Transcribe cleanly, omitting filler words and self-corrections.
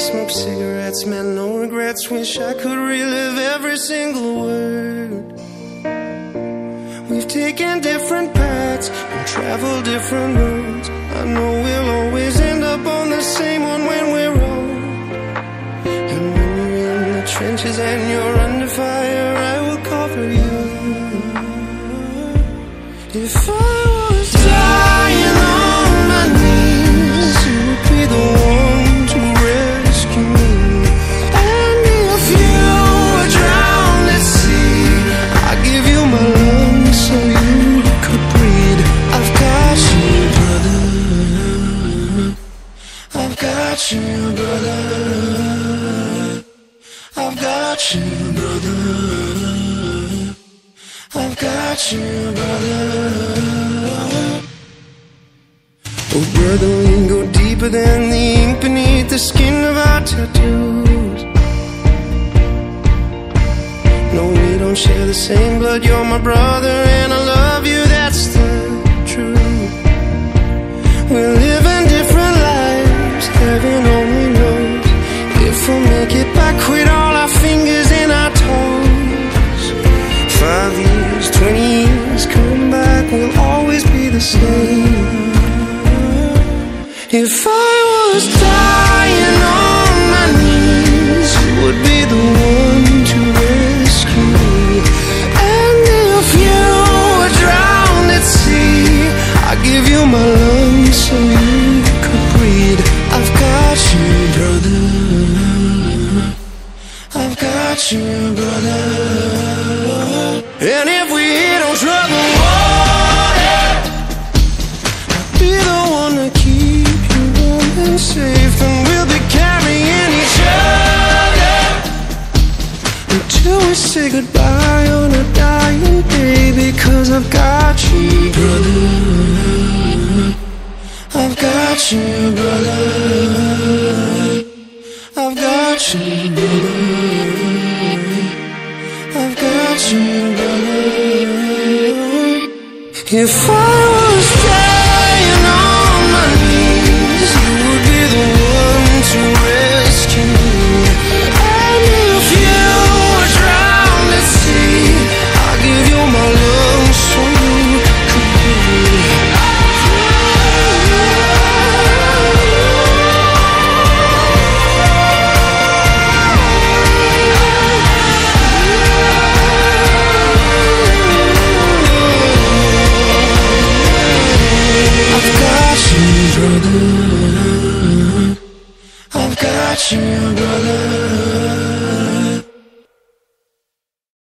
smoke cigarettes, man, no regrets. Wish I could relive every single word. We've taken different paths and traveled different roads. I know we'll always end up on the same one when we're old. And when you're in the trenches and you're under fire, I will cover you. If I was dying on my knees, you would be the one to rescue me. And if you were drowned at sea, I'd give you my lungs so you could breathe. I've got you, brother. I've got you, brother. I've got you, brother. I've got you, brother. Oh, brother, we can go deeper than the ink beneath the skin of our tattoos. No, we don't share the same blood. You're my brother and I love you, that's the truth. We're living different lives, heaven only knows if we'll make it back with all our fingers and our toes. 5 years, 20 years, come back, we'll always be the same. If I was dying on my knees, you would be the one to rescue me. And if you were drowned at sea, I'd give you my lungs so you could breathe. I've got you, brother. I've got you, brother. And if we hit on trouble water, I'll be the one to keep you warm and safe. And we'll be carrying each other until we say goodbye on a dying day. Because I've got you, brother. I've got you, brother. I've got you, brother. I've got you, brother. If I was dying on my knees, you would be the one to rescue me. And if you were drowned at sea, I'll give you my lungs so you could breathe. I've got you, brother.